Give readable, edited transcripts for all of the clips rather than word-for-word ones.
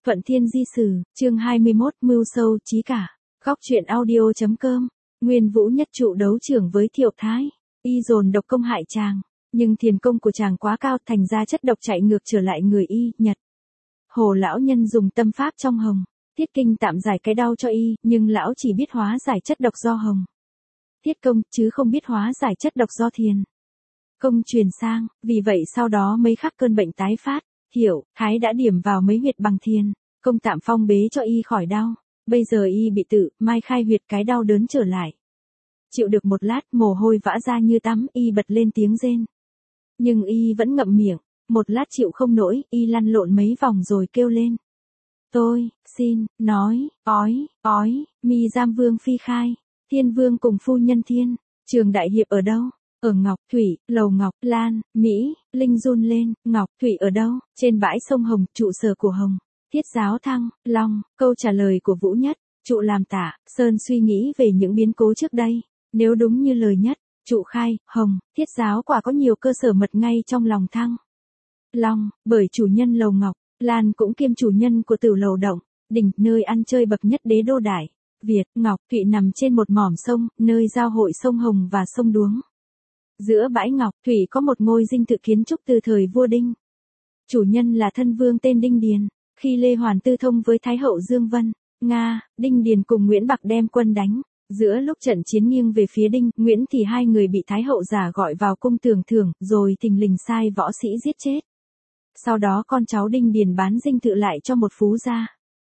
Thuận Thiên Di Sử, chương 21, mưu sâu trí cả. Góc truyện audio.com. Nguyên Vũ nhất trụ đấu trưởng với Thiệu Thái, y dồn độc công hại chàng, nhưng thiền công của chàng quá cao, thành ra chất độc chạy ngược trở lại người y. Nhật Hồ lão nhân dùng tâm pháp trong hồng Thiết Kinh tạm giải cái đau cho y, nhưng lão chỉ biết hóa giải chất độc do hồng Thiết Công, chứ không biết hóa giải chất độc do thiền công truyền sang. Vì vậy sau đó mấy khắc cơn bệnh tái phát, Thiệu Thái đã điểm vào mấy huyệt bằng thiền công tạm phong bế cho y khỏi đau. Bây giờ y bị tự mai khai huyệt, cái đau đớn trở lại. Chịu được một lát, mồ hôi vã ra như tắm, y bật lên tiếng rên. Nhưng y vẫn ngậm miệng. Một lát chịu không nổi, y lăn lộn mấy vòng rồi kêu lên. Tôi xin nói, ói, mi giam vương phi khai, Thiên Vương cùng phu nhân Thiên Trường đại hiệp ở đâu? Ở Ngọc Thủy, lầu Ngọc Lan, Mỹ. Linh run lên. Ngọc Thủy ở đâu? Trên bãi sông Hồng, trụ sở của Hồng Thiết giáo Thăng Long. Câu trả lời của Vũ Nhất. Trụ làm Tả Sơn suy nghĩ về những biến cố trước đây. Nếu đúng như lời Nhất trụ khai, Hồng Thiết giáo quả có nhiều cơ sở mật ngay trong lòng Thăng Long, bởi chủ nhân lầu Ngọc Lan cũng kiêm chủ nhân của Tử Lầu Động Đình, nơi ăn chơi bậc nhất đế đô đại Việt. Ngọc Thụy nằm trên một mỏm sông, nơi giao hội sông Hồng và sông Đuống. Giữa bãi Ngọc Thủy có một ngôi dinh thự kiến trúc từ thời vua Đinh. Chủ nhân là thân vương tên Đinh Điền. Khi Lê Hoàn tư thông với Thái hậu Dương Vân, Nga, Đinh Điền cùng Nguyễn Bạc đem quân đánh. Giữa lúc trận chiến nghiêng về phía Đinh, Nguyễn thì hai người bị Thái hậu giả gọi vào cung tưởng thưởng, rồi thình lình sai võ sĩ giết chết. Sau đó con cháu Đinh Điền bán dinh thự lại cho một phú gia.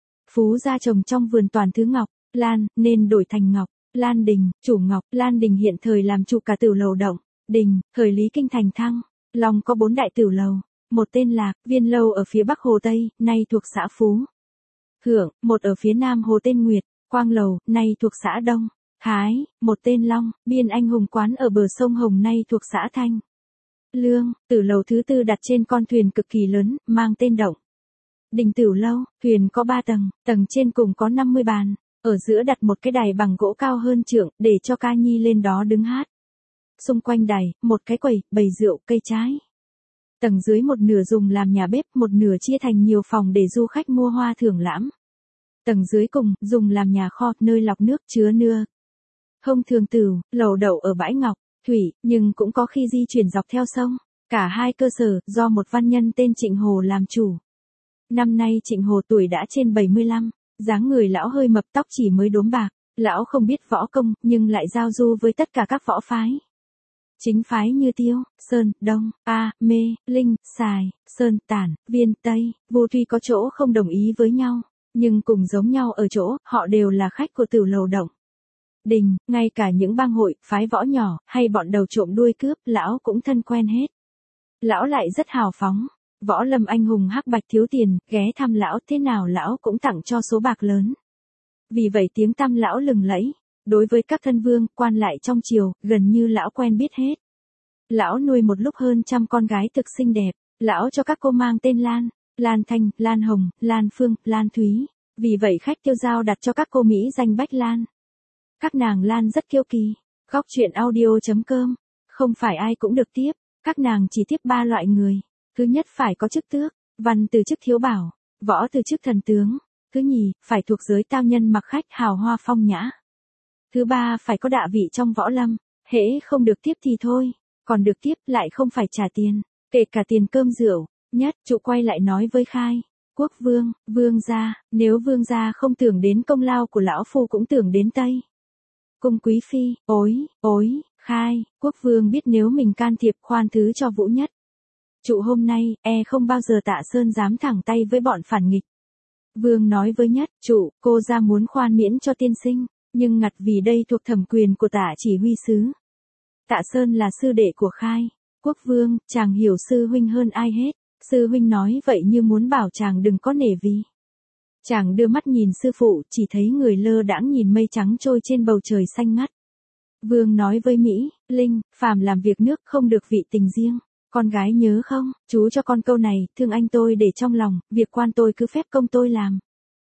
Phú gia trồng trong vườn toàn thứ Ngọc Lan, nên đổi thành Ngọc Lan Đình. Chủ Ngọc Lan Đình hiện thời làm chủ cả Tử Lầu Động Đình. Thời Lý Kinh thành Thăng Long có 4 đại tử lầu. Một tên Lạc Viên Lâu ở phía bắc Hồ Tây, nay thuộc xã Phú Thượng. Một ở phía nam Hồ tên Nguyệt Quang Lầu, nay thuộc xã Đông Thái. Một tên Long Biên Anh Hùng Quán ở bờ sông Hồng, nay thuộc xã Thanh Lương. Tử lầu thứ tư đặt trên con thuyền cực kỳ lớn, mang tên Động Đình Tử Lâu. Thuyền có 3 tầng, tầng trên cùng có 50 bàn. Ở giữa đặt một cái đài bằng gỗ cao hơn trượng, để cho ca nhi lên đó đứng hát. Xung quanh đài, một cái quầy, bày rượu, cây trái. Tầng dưới một nửa dùng làm nhà bếp, một nửa chia thành nhiều phòng để du khách mua hoa thưởng lãm. Tầng dưới cùng, dùng làm nhà kho, nơi lọc nước, chứa nưa. Hông thường tửu, lầu đậu ở bãi Ngọc Thủy, nhưng cũng có khi di chuyển dọc theo sông. Cả hai cơ sở, do một văn nhân tên Trịnh Hồ làm chủ. Năm nay Trịnh Hồ tuổi đã trên 75, dáng người lão hơi mập, tóc chỉ mới đốm bạc. Lão không biết võ công, nhưng lại giao du với tất cả các võ phái. Chính phái như Tiêu, Sơn, Đông, A, Mê, Linh, Sài, Sơn, Tản, Viên, Tây, Vô tuy có chỗ không đồng ý với nhau, nhưng cùng giống nhau ở chỗ, họ đều là khách của Tử Lầu Động Đình. Ngay cả những bang hội, phái võ nhỏ, hay bọn đầu trộm đuôi cướp, lão cũng thân quen hết. Lão lại rất hào phóng. Võ lâm anh hùng hắc bạch thiếu tiền, ghé thăm lão thế nào lão cũng tặng cho số bạc lớn. Vì vậy tiếng tăm lão lừng lẫy. Đối với các thân vương, quan lại trong triều, gần như lão quen biết hết. Lão nuôi một lúc hơn 100 con gái thực xinh đẹp. Lão cho các cô mang tên Lan, Lan Thanh, Lan Hồng, Lan Phương, Lan Thúy. Vì vậy khách tiêu giao đặt cho các cô Mỹ danh Bách Lan. Các nàng Lan rất kiêu kỳ. Góc truyện audio.com. Không phải ai cũng được tiếp. Các nàng chỉ tiếp 3 loại người. Thứ nhất phải có chức tước, văn từ chức thiếu bảo, võ từ chức thần tướng. Thứ nhì, phải thuộc giới tao nhân mặc khách hào hoa phong nhã. Thứ ba, phải có đạ vị trong võ lâm. Hễ không được tiếp thì thôi, còn được tiếp lại không phải trả tiền, kể cả tiền cơm rượu. Nhất trụ quay lại nói với Khai Quốc Vương, Vương gia, nếu Vương gia không tưởng đến công lao của lão phu cũng tưởng đến Tây Cung quý phi. Ối, Khai Quốc Vương biết nếu mình can thiệp khoan thứ cho Vũ Nhất trụ hôm nay, không bao giờ Tạ Sơn dám thẳng tay với bọn phản nghịch. Vương nói với Nhất trụ, cô ra muốn khoan miễn cho tiên sinh, nhưng ngặt vì đây thuộc thẩm quyền của Tạ chỉ huy sứ. Tạ Sơn là sư đệ của Khai Quốc Vương, chàng hiểu sư huynh hơn ai hết. Sư huynh nói vậy như muốn bảo chàng đừng có nể vì. Chàng đưa mắt nhìn sư phụ, chỉ thấy người lơ đãng nhìn mây trắng trôi trên bầu trời xanh ngắt. Vương nói với Mỹ, Linh, phàm làm việc nước không được vị tình riêng. Con gái nhớ không, chú cho con câu này, thương anh tôi để trong lòng, việc quan tôi cứ phép công tôi làm.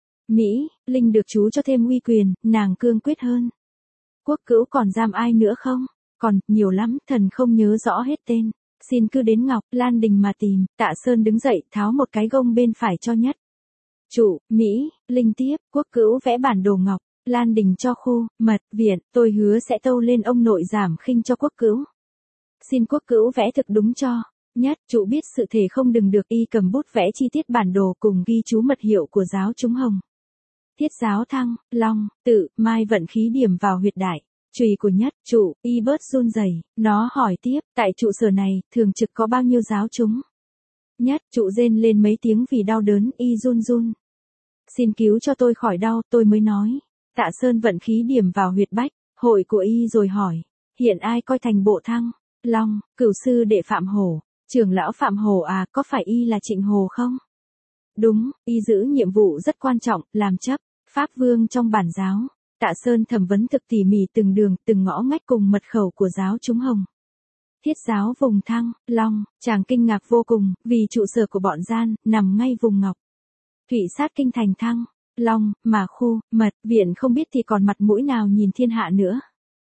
Mỹ, Linh được chú cho thêm uy quyền, nàng cương quyết hơn. Quốc Cữu còn giam ai nữa không? Còn, nhiều lắm, thần không nhớ rõ hết tên. Xin cứ đến Ngọc Lan Đình mà tìm. Tạ Sơn đứng dậy, tháo một cái gông bên phải cho Nhất Trụ, Mỹ, Linh tiếp, Quốc Cữu vẽ bản đồ ngọc, Lan Đình cho khu, mật, viện, tôi hứa sẽ tâu lên ông nội giảm khinh cho Quốc Cữu. Xin Quốc Cữu vẽ thực đúng cho. Nhất, Trụ biết sự thể không đừng được, y cầm bút vẽ chi tiết bản đồ cùng ghi chú mật hiệu của giáo chúng Hồng. Thiết giáo Thăng, Long, Tự, Mai vận khí điểm vào huyệt đại. Chùy của Nhất, Trụ, y bớt run rẩy, nó hỏi tiếp, tại trụ sở này, thường trực có bao nhiêu giáo chúng? Nhất, Trụ rên lên mấy tiếng vì đau đớn, y run run. Xin cứu cho tôi khỏi đau, tôi mới nói. Tạ Sơn vận khí điểm vào huyệt bách, hội của y rồi hỏi. Hiện ai coi thành bộ Thăng, Long, Cửu sư đệ Phạm Hổ, trưởng lão Phạm Hổ à, có phải y là Trịnh Hồ không? Đúng, y giữ nhiệm vụ rất quan trọng, làm chấp, Pháp Vương trong bản giáo. Tạ Sơn thẩm vấn thực tỉ mỉ từng đường, từng ngõ ngách cùng mật khẩu của giáo chúng Hồng. Thiết giáo vùng Thăng, Long, chàng kinh ngạc vô cùng, vì trụ sở của bọn gian, nằm ngay vùng Ngọc. Thủy sát kinh thành Thăng, Long, mà khu, mật, viện không biết thì còn mặt mũi nào nhìn thiên hạ nữa.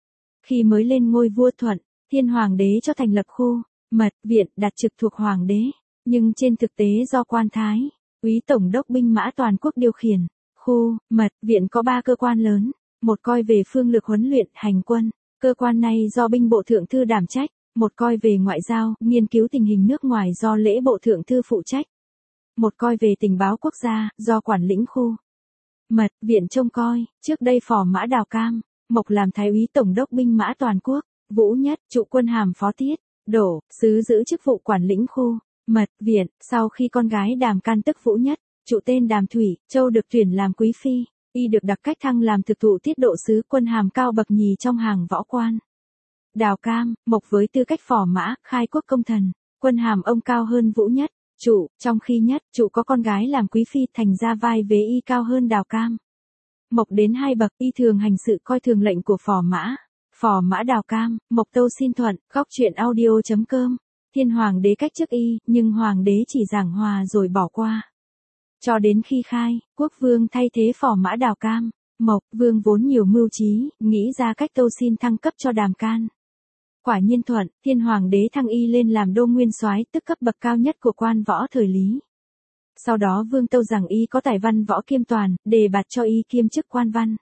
Khi mới lên ngôi vua Thuận, Thiên Hoàng đế cho thành lập khu, mật, viện đặt trực thuộc Hoàng đế, nhưng trên thực tế do quan thái, úy tổng đốc binh mã toàn quốc điều khiển. Khu, mật, viện có 3 cơ quan lớn, một coi về phương lược huấn luyện, hành quân, cơ quan này do binh bộ thượng thư đảm trách, một coi về ngoại giao, nghiên cứu tình hình nước ngoài do lễ bộ thượng thư phụ trách, một coi về tình báo quốc gia, do quản lĩnh khu. Mật, viện trông coi, trước đây phò mã Đào Cam, Mộc làm thái úy tổng đốc binh mã toàn quốc, Vũ Nhất, Trụ quân hàm phó tiết, Đổ, sứ giữ chức vụ quản lĩnh khu. Mật, viện, sau khi con gái Đàm Can tức Vũ Nhất, Trụ tên Đàm Thủy, Châu được tuyển làm quý phi, y được đặc cách thăng làm thực thụ tiết độ sứ, quân hàm cao bậc nhì trong hàng võ quan. Đào Cam, Mộc với tư cách phò mã, khai quốc công thần, quân hàm ông cao hơn Vũ Nhất, Trụ, trong khi Nhất, Trụ có con gái làm quý phi, thành ra vai vế y cao hơn Đào Cam. Mộc đến 2 bậc, y thường hành sự coi thường lệnh của phò mã. Phò mã Đào Cam, Mộc tâu xin thuận, góc truyện audio.com. Thiên Hoàng đế cách chức y, nhưng Hoàng đế chỉ giảng hòa rồi bỏ qua. Cho đến khi khai, Quốc Vương thay thế phò mã Đào Cam, Mộc, Vương vốn nhiều mưu trí, nghĩ ra cách tâu xin thăng cấp cho Đàm Can. Quả nhiên thuận, Thiên Hoàng đế thăng y lên làm đô nguyên soái, tức cấp bậc cao nhất của quan võ thời Lý. Sau đó Vương tâu rằng y có tài văn võ kiêm toàn, đề bạt cho y kiêm chức quan văn.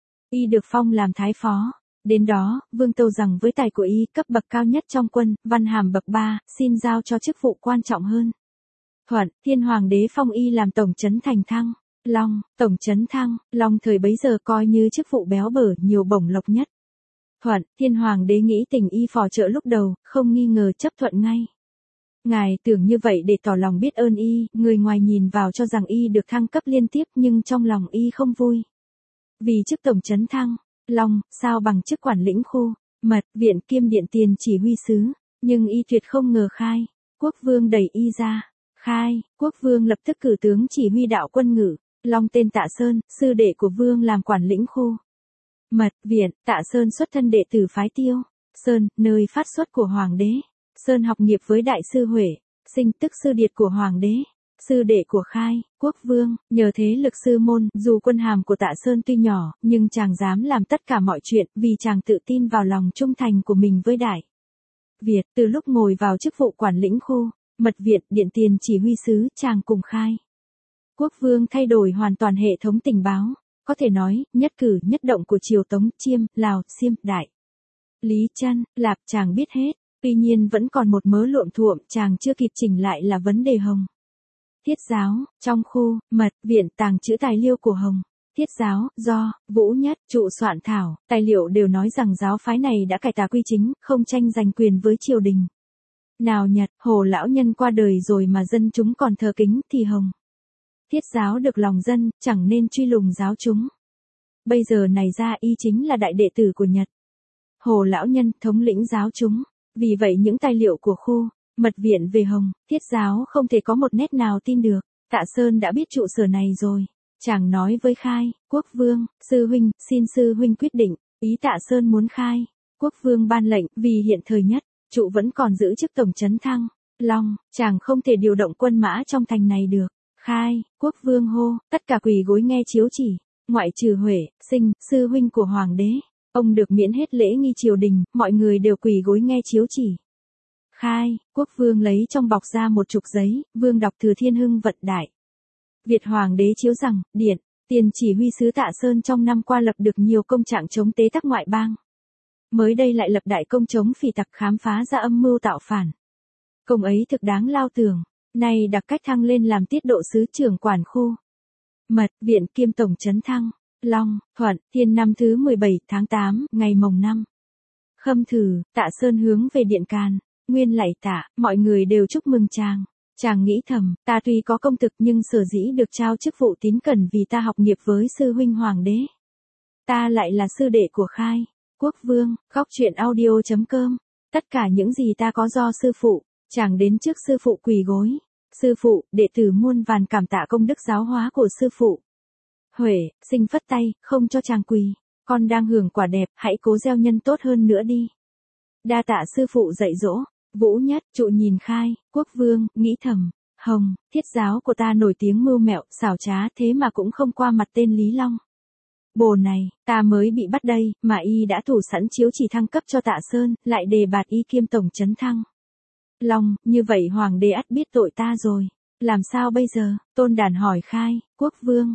Y được phong làm thái phó. Đến đó, Vương tâu rằng với tài của y, cấp bậc cao nhất trong quân, văn hàm bậc 3, xin giao cho chức vụ quan trọng hơn. Thuận, Thiên Hoàng đế phong y làm tổng trấn thành Thăng, Long, tổng trấn Thăng, Long thời bấy giờ coi như chức vụ béo bở, nhiều bổng lộc nhất. Thuận, Thiên Hoàng đế nghĩ tình y phò trợ lúc đầu, không nghi ngờ chấp thuận ngay. Ngài tưởng như vậy để tỏ lòng biết ơn y, người ngoài nhìn vào cho rằng y được thăng cấp liên tiếp nhưng trong lòng y không vui. Vì chức tổng trấn Thăng, Long, sao bằng chức quản lĩnh khu, mật, viện kiêm điện tiền chỉ huy sứ, nhưng y tuyệt không ngờ khai. Quốc Vương đẩy y ra. Khai, Quốc Vương lập tức cử tướng chỉ huy đạo quân ngự, Long tên Tạ Sơn, sư đệ của Vương làm quản lĩnh khu. Mật, viện, Tạ Sơn xuất thân đệ tử phái Tiêu, Sơn, nơi phát xuất của Hoàng đế. Sơn học nghiệp với Đại sư Huệ, sinh tức sư điệt của Hoàng đế, sư đệ của Khai, Quốc Vương, nhờ thế lực sư môn, dù quân hàm của Tạ Sơn tuy nhỏ, nhưng chàng dám làm tất cả mọi chuyện, vì chàng tự tin vào lòng trung thành của mình với Đại Việt. Từ lúc ngồi vào chức vụ quản lĩnh khu, mật viện, điện tiền chỉ huy sứ, chàng cùng Khai, Quốc Vương thay đổi hoàn toàn hệ thống tình báo, có thể nói, nhất cử nhất động của triều Tống, Chiêm, Lào, Xiêm, Đại Lý, Chân, Lạp chàng biết hết. Tuy nhiên vẫn còn một mớ luộm thuộm chàng chưa kịp chỉnh lại là vấn đề Hồng. Thiết giáo, trong khu, mật, viện tàng trữ tài liệu của Hồng. Thiết giáo, do, Vũ Nhất, Trụ soạn thảo, tài liệu đều nói rằng giáo phái này đã cải tà quy chính, không tranh giành quyền với triều đình. Nào Nhật, Hồ lão nhân qua đời rồi mà dân chúng còn thờ kính thì Hồng. Thiết giáo được lòng dân, chẳng nên truy lùng giáo chúng. Bây giờ này ra y chính là đại đệ tử của Nhật. Hồ lão nhân, thống lĩnh giáo chúng. Vì vậy những tài liệu của khu, mật viện về Hồng, thiết giáo không thể có một nét nào tin được. Tạ Sơn đã biết trụ sở này rồi. Chàng nói với Khai, Quốc Vương, sư huynh, xin sư huynh quyết định. Ý Tạ Sơn muốn Khai. Quốc Vương ban lệnh, vì hiện thời Nhất, Trụ vẫn còn giữ chức tổng trấn Thăng, Long, chàng không thể điều động quân mã trong thành này được. Khai, Quốc Vương hô, tất cả quỳ gối nghe chiếu chỉ, ngoại trừ Huệ, Sinh, sư huynh của Hoàng đế. Ông được miễn hết lễ nghi triều đình, mọi người đều quỳ gối nghe chiếu chỉ. Khai, Quốc Vương lấy trong bọc ra một trục giấy, Vương đọc Thừa Thiên Hưng vận đại. Việt Hoàng đế chiếu rằng, điện, tiền chỉ huy sứ Tạ Sơn trong năm qua lập được nhiều công trạng chống tế tắc ngoại bang. Mới đây lại lập đại công chống phỉ tặc khám phá ra âm mưu tạo phản. Công ấy thực đáng lao tưởng, nay đặc cách thăng lên làm tiết độ sứ trưởng quản khu. Mật, viện kiêm tổng trấn thăng, Long, Thuận, Thiên năm thứ 17 tháng 8, ngày mồng 5. Khâm Thử, Tạ Sơn hướng về điện Càn, nguyên lạy tạ, mọi người đều chúc mừng chàng. Chàng nghĩ thầm, ta tuy có công thực nhưng sở dĩ được trao chức vụ tín cẩn vì ta học nghiệp với sư huynh hoàng đế. Ta lại là sư đệ của Khai, Quốc Vương, góc truyện audio.com. Tất cả những gì ta có do sư phụ, chàng đến trước sư phụ quỳ gối. Sư phụ, đệ tử muôn vàn cảm tạ công đức giáo hóa của sư phụ. Huệ, sinh phất tay, không cho chàng quỳ. Con đang hưởng quả đẹp, hãy cố gieo nhân tốt hơn nữa đi. Đa tạ sư phụ dạy dỗ. Vũ Nhất, trụ nhìn Khai, Quốc Vương, nghĩ thầm, Hồng, thiết giáo của ta nổi tiếng mưu mẹo, xảo trá thế mà cũng không qua mặt tên Lý Long. Bồ này, ta mới bị bắt đây, mà y đã thủ sẵn chiếu chỉ thăng cấp cho Tạ Sơn, lại đề bạt y kiêm tổng trấn thăng. Long, như vậy hoàng đế ắt biết tội ta rồi. Làm sao bây giờ? Tôn Đản hỏi Khai, Quốc Vương,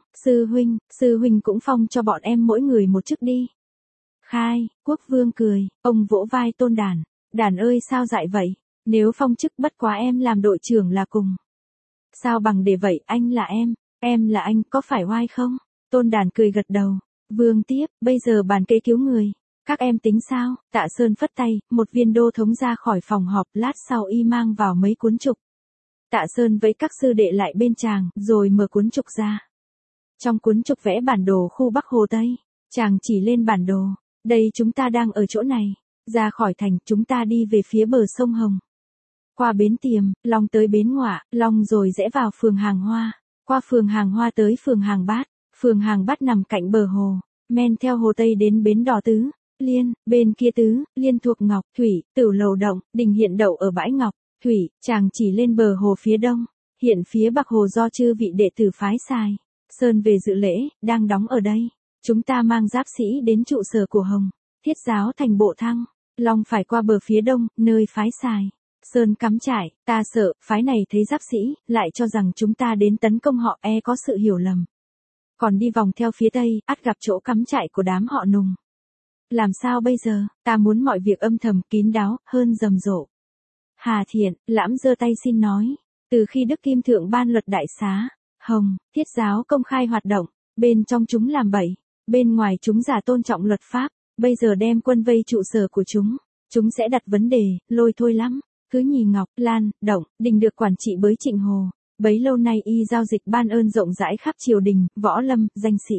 sư huynh cũng phong cho bọn em mỗi người một chức đi. Khai, Quốc Vương cười, ông vỗ vai Tôn Đản. Đản ơi sao dại vậy? Nếu phong chức bất quá em làm đội trưởng là cùng. Sao bằng để vậy, anh là em là anh, có phải oai không? Tôn Đản cười gật đầu. Vương tiếp, bây giờ bàn kế cứu người. Các em tính sao? Tạ Sơn phất tay, một viên đô thống ra khỏi phòng họp, lát sau y mang vào mấy cuốn trục. Tạ Sơn với các sư đệ lại bên chàng, rồi mở cuốn trục ra. Trong cuốn trục vẽ bản đồ khu Bắc Hồ Tây. Chàng chỉ lên bản đồ. Đây chúng ta đang ở chỗ này. Ra khỏi thành, chúng ta đi về phía bờ sông Hồng. Qua bến Tiềm, Long tới bến Ngoạ, Long rồi rẽ vào phường Hàng Hoa. Qua phường Hàng Hoa tới phường Hàng Bát. Phường Hàng Bát nằm cạnh bờ hồ. Men theo hồ Tây đến bến đò Tứ Liên, bên kia Tứ Liên thuộc Ngọc Thủy, Tửu Lầu Động, đình hiện đậu ở bãi Ngọc Thủy. Chàng chỉ lên bờ hồ phía đông. Hiện phía Bắc hồ do chư vị đệ tử phái Sài Sơn về dự lễ, đang đóng ở đây. Chúng ta mang giáp sĩ đến trụ sở của Hồng Thiết giáo thành Bộ Thăng. Long phải qua bờ phía đông, nơi phái Sài Sơn cắm trại. Ta sợ, phái này thấy giáp sĩ, lại cho rằng chúng ta đến tấn công họ, có sự hiểu lầm. Còn đi vòng theo phía tây, ắt gặp chỗ cắm trại của đám họ Nùng. Làm sao bây giờ? Ta muốn mọi việc âm thầm, kín đáo, hơn rầm rộ. Hà Thiện, Lãm giơ tay xin nói. Từ khi Đức Kim Thượng ban luật đại xá, Hồng Thiết giáo công khai hoạt động, bên trong chúng làm bậy, bên ngoài chúng giả tôn trọng luật pháp. Bây giờ đem quân vây trụ sở của chúng sẽ đặt vấn đề, lôi thôi lắm. Cứ nhì Ngọc, Lan, Động, Đình được quản trị bới Trịnh Hồ. Bấy lâu nay y giao dịch ban ơn rộng rãi khắp triều đình, võ lâm, danh sĩ.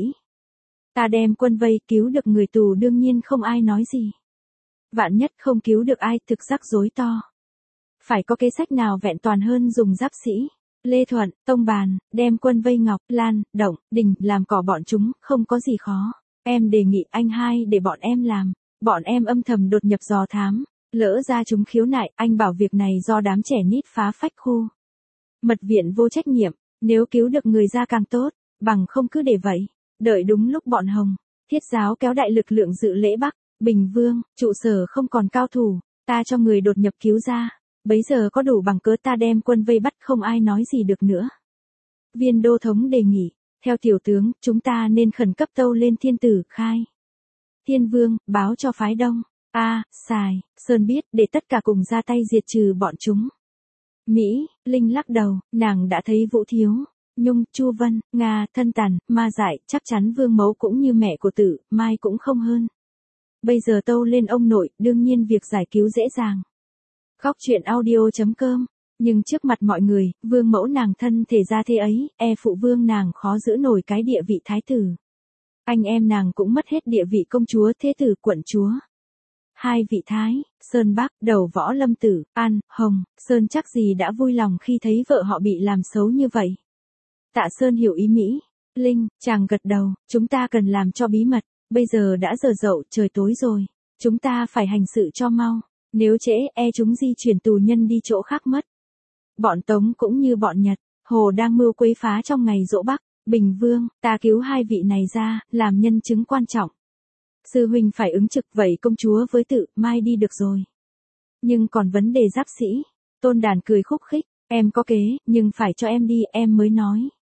Ta đem quân vây, cứu được người tù đương nhiên không ai nói gì. Vạn nhất không cứu được ai, thực rắc rối to. Phải có kế sách nào vẹn toàn hơn dùng giáp sĩ. Lê Thuận, Tông bàn, đem quân vây Ngọc, Lan, Động, Đình, làm cỏ bọn chúng, không có gì khó. Em đề nghị anh hai để bọn em làm. Bọn em âm thầm đột nhập dò thám. Lỡ ra chúng khiếu nại, anh bảo việc này do đám trẻ nít phá phách khu Mật viện vô trách nhiệm. Nếu cứu được người ra càng tốt, bằng không cứ để vậy. Đợi đúng lúc bọn Hồng Thiết giáo kéo đại lực lượng dự lễ Bắc Bình Vương, trụ sở không còn cao thủ, ta cho người đột nhập cứu ra. Bấy giờ có đủ bằng cớ ta đem quân vây bắt, không ai nói gì được nữa. Viên đô thống đề nghị, theo tiểu tướng, chúng ta nên khẩn cấp tâu lên thiên tử Khai Thiên Vương, báo cho phái Đông. Sài Sơn biết, để tất cả cùng ra tay diệt trừ bọn chúng. Mỹ, Linh lắc đầu, nàng đã thấy Vũ Thiếu, Nhung, Chu Vân, Nga, Thân Tàn, Ma Dại, chắc chắn Vương Mẫu cũng như mẹ của Tử Mai cũng không hơn. Bây giờ tâu lên ông nội, đương nhiên việc giải cứu dễ dàng. Góc truyện audio.com. Nhưng trước mặt mọi người, Vương Mẫu nàng thân thể ra thế ấy, phụ vương nàng khó giữ nổi cái địa vị thái tử. Anh em nàng cũng mất hết địa vị công chúa, thế tử, quận chúa. Hai vị thái, Sơn Bắc, đầu Võ Lâm Tử, An, Hồng, Sơn chắc gì đã vui lòng khi thấy vợ họ bị làm xấu như vậy. Tạ Sơn hiểu ý Mỹ. Linh, chàng gật đầu, chúng ta cần làm cho bí mật, bây giờ đã giờ dậu, trời tối rồi. Chúng ta phải hành sự cho mau, nếu trễ, chúng di chuyển tù nhân đi chỗ khác mất. Bọn Tống cũng như bọn Nhật, Hồ đang mưu quấy phá trong ngày dỗ Bắc, Bình Vương, ta cứu hai vị này ra, làm nhân chứng quan trọng. Sư huynh phải ứng trực, vậy công chúa với Tự Mai đi được rồi. Nhưng còn vấn đề giáp sĩ, Tôn Đản cười khúc khích, em có kế, nhưng phải cho em đi, em mới nói.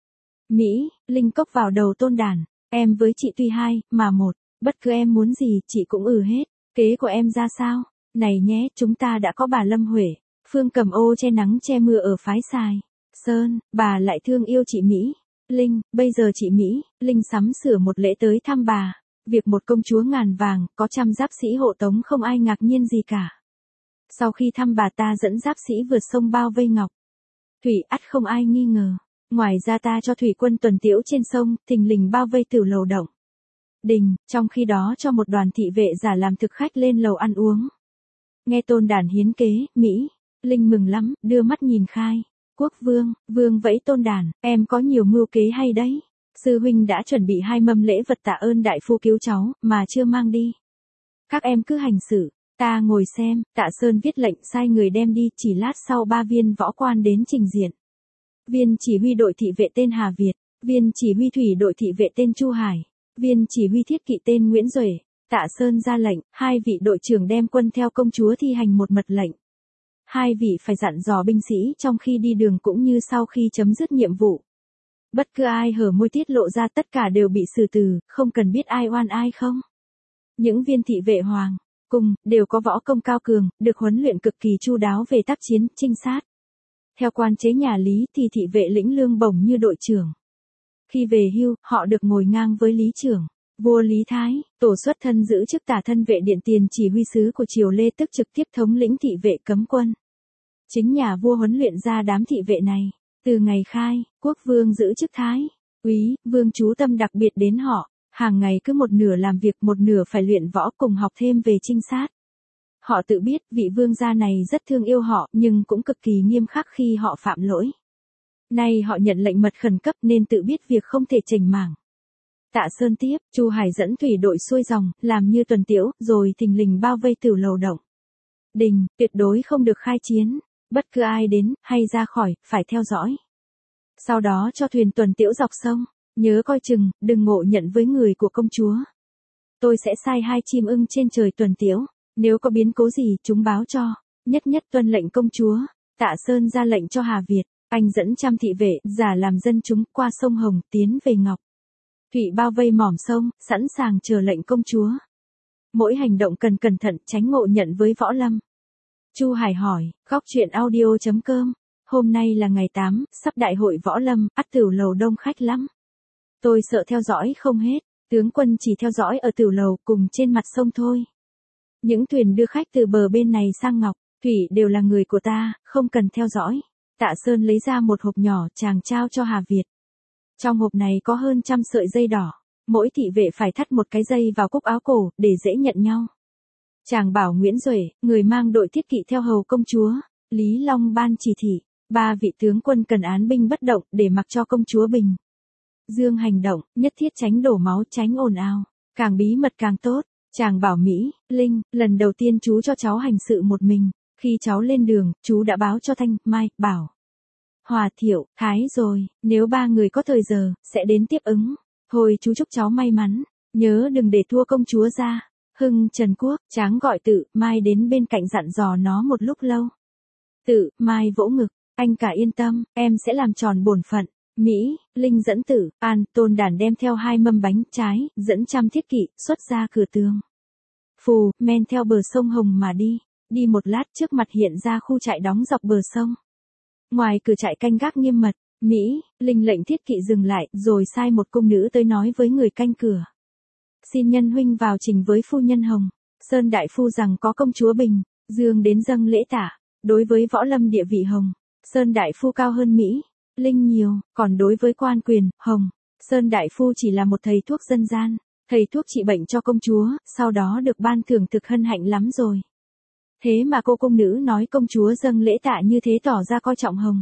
Mỹ, Linh cốc vào đầu Tôn Đản, em với chị tuy hai, mà một, bất cứ em muốn gì chị cũng hết. Kế của em ra sao? Này nhé, chúng ta đã có bà Lâm Huệ, Phương Cầm Ô che nắng che mưa ở phái Sài Sơn, bà lại thương yêu chị Mỹ. Linh, bây giờ chị Mỹ, Linh sắm sửa một lễ tới thăm bà. Việc một công chúa ngàn vàng, có trăm giáp sĩ hộ tống không ai ngạc nhiên gì cả. Sau khi thăm bà ta dẫn giáp sĩ vượt sông bao vây ngọc thủy ắt không ai nghi ngờ. Ngoài ra ta cho thủy quân tuần tiễu trên sông, thình lình bao vây Tử Lầu động đình, trong khi đó cho một đoàn thị vệ giả làm thực khách lên lầu ăn uống. Nghe Tôn Đản hiến kế, Mỹ, Linh mừng lắm, đưa mắt nhìn Khai Quốc Vương, Vương vẫy Tôn Đản, em có nhiều mưu kế hay đấy. Sư huynh đã chuẩn bị 2 mâm lễ vật tạ ơn đại phu cứu cháu, mà chưa mang đi. Các em cứ hành xử, ta ngồi xem. Tạ Sơn viết lệnh sai người đem đi, chỉ lát sau 3 viên võ quan đến trình diện. Viên chỉ huy đội thị vệ tên Hà Việt, viên chỉ huy thủy đội thị vệ tên Chu Hải, viên chỉ huy thiết kỵ tên Nguyễn Duệ. Tạ Sơn ra lệnh, 2 vị đội trưởng đem quân theo công chúa thi hành một mật lệnh. 2 vị phải dặn dò binh sĩ trong khi đi đường cũng như sau khi chấm dứt nhiệm vụ. Bất cứ ai hở môi tiết lộ ra tất cả đều bị xử tử, không cần biết ai oan ai không. Những viên thị vệ hoàng cung đều có võ công cao cường, được huấn luyện cực kỳ chu đáo về tác chiến, trinh sát. Theo quan chế nhà Lý thì thị vệ lĩnh lương bổng như đội trưởng. Khi về hưu, họ được ngồi ngang với lý trưởng. Vua Lý Thái, tổ xuất thân giữ chức tả thân vệ điện tiền chỉ huy sứ của triều Lê, tức trực tiếp thống lĩnh thị vệ cấm quân. Chính nhà vua huấn luyện ra đám thị vệ này. Từ ngày Khai Quốc Vương giữ chức Thái úy, Vương chú tâm đặc biệt đến họ, hàng ngày cứ một nửa làm việc, một nửa phải luyện võ, cùng học thêm về trinh sát. Họ tự biết vị vương gia này rất thương yêu họ, nhưng cũng cực kỳ nghiêm khắc khi họ phạm lỗi. Nay họ nhận lệnh mật khẩn cấp nên tự biết việc không thể chểnh mảng. Tạ Sơn tiếp, Chu Hải dẫn thủy đội xuôi dòng, làm như tuần tiễu, rồi thình lình bao vây Tử Lầu động đình, tuyệt đối không được khai chiến. Bất cứ ai đến, hay ra khỏi, phải theo dõi. Sau đó cho thuyền tuần tiễu dọc sông, nhớ coi chừng, đừng ngộ nhận với người của công chúa. Tôi sẽ sai 2 chim ưng trên trời tuần tiễu, nếu có biến cố gì chúng báo cho, nhất nhất tuân lệnh công chúa. Tạ Sơn ra lệnh cho Hà Việt, anh dẫn trăm thị vệ, giả làm dân chúng, qua sông Hồng, tiến về Ngọc Thủy bao vây mỏm sông, sẵn sàng chờ lệnh công chúa. Mỗi hành động cần cẩn thận, tránh ngộ nhận với võ lâm. Chu Hải hỏi, góc chuyện audio.com, hôm nay là ngày 8, sắp đại hội võ lâm, ắt Tử Lầu đông khách lắm. Tôi sợ theo dõi không hết, tướng quân chỉ theo dõi ở Tử Lầu cùng trên mặt sông thôi. Những thuyền đưa khách từ bờ bên này sang Ngọc Thủy đều là người của ta, không cần theo dõi. Tạ Sơn lấy ra một hộp nhỏ, chàng trao cho Hà Việt. Trong hộp này có hơn 100 sợi dây đỏ, mỗi thị vệ phải thắt một cái dây vào cúc áo cổ, để dễ nhận nhau. Chàng bảo Nguyễn Duệ, người mang đội thiết kỵ theo hầu công chúa, Lý Long ban chỉ thị, 3 vị tướng quân cần án binh bất động, để mặc cho công chúa Bình Dương hành động, nhất thiết tránh đổ máu, tránh ồn ào, càng bí mật càng tốt. Chàng bảo Mỹ, Linh, lần đầu tiên chú cho cháu hành sự một mình, khi cháu lên đường, chú đã báo cho Thanh, Mai, Bảo, Hòa, Thiệu, Thái rồi, nếu 3 người có thời giờ, sẽ đến tiếp ứng. Thôi chú chúc cháu may mắn, nhớ đừng để thua công chúa ra. Hưng Trần Quốc, Tráng gọi Tự, Mai đến bên cạnh dặn dò nó một lúc lâu. Tự, Mai vỗ ngực, anh cả yên tâm, em sẽ làm tròn bổn phận. Mỹ, Linh dẫn Tử, An, Tôn Đản đem theo 2 mâm bánh trái, dẫn trăm thiết kỵ, xuất ra cửa tường. Phù, men theo bờ sông Hồng mà đi. Đi một lát trước mặt hiện ra khu trại đóng dọc bờ sông. Ngoài cửa trại canh gác nghiêm mật, Mỹ, Linh lệnh thiết kỵ dừng lại, rồi sai một cung nữ tới nói với người canh cửa. Xin nhân huynh vào trình với phu nhân Hồng Sơn đại phu rằng có công chúa Bình Dương đến dâng lễ tạ. Đối với võ lâm địa vị Hồng Sơn đại phu cao hơn Mỹ, Linh nhiều, còn đối với quan quyền, Hồng Sơn đại phu chỉ là một thầy thuốc dân gian, thầy thuốc trị bệnh cho công chúa, sau đó được ban thưởng thực hân hạnh lắm rồi. Thế mà cô cung nữ nói công chúa dâng lễ tạ như thế, tỏ ra coi trọng Hồng